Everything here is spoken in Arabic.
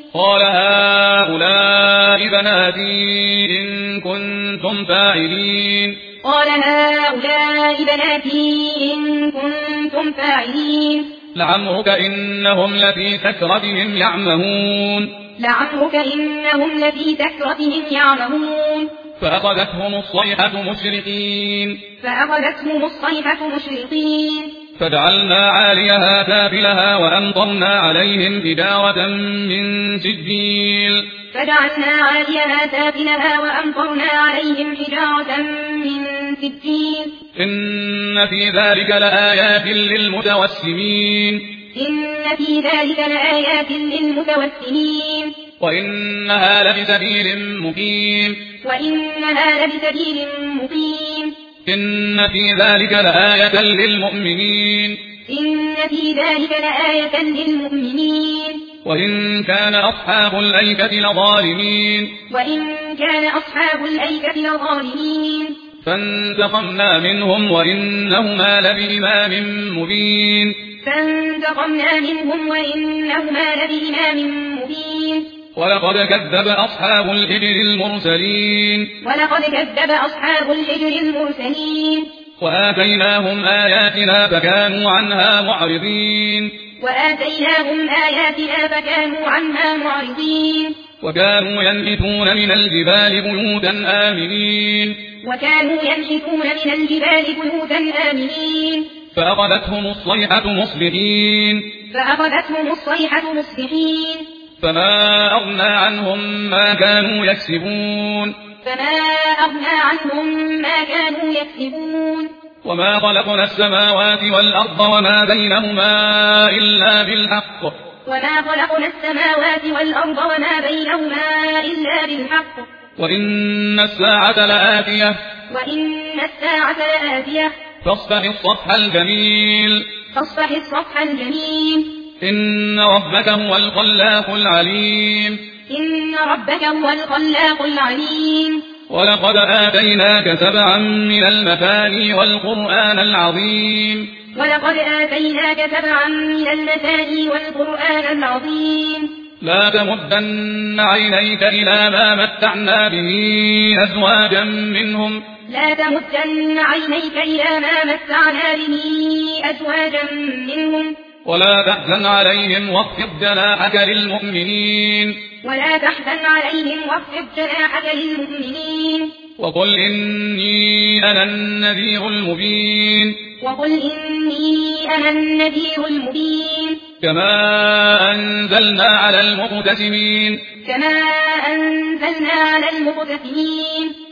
قال هؤلاء بناتي إن كنتم فاعلين قال هؤلاء بناتي إن كنتم فاعلين لعمرك إنهم لفي سكرتهم يعمهون لعمرك إنهم لفي سكرتهم يعمهون فأخذتهم الصيحة مشرقين فجعلنا عاليها سافلها وأمطرنا عليهم حجارة من سجيل إن في ذلك لآيات للمتوسمين وإنها لبسبيل مقيم إن في ذلك لآية للمؤمنين وإن كان أصحاب الأيكة لظالمين فانتقمنا منهم وإنهما لبإمام مبين ولقد كذب أصحاب الحجر المرسلين وآتيناهم آياتنا فكانوا عنها معرضين وكانوا ينحتون من الجبال بيوتا آمنين فأخذتهم الصيحة مصبحين فما أغنى عنهم ما كانوا يكسبون وما خلقنا السماوات والأرض وما بينهما إلا بالحق وإن الساعة لآتية فاصفح الصفح الجميل إن ربك هو الخلاق العليم ولقد آتيناك 7 من المثاني والقرآن العظيم لا تمدن عينيك إلى ما متعنا به أزواجا منهم ولا تحزن عليهم واخفض جناحك للمؤمنين وقل إني أنا النذير المبين كما أنزلنا على المقتسمين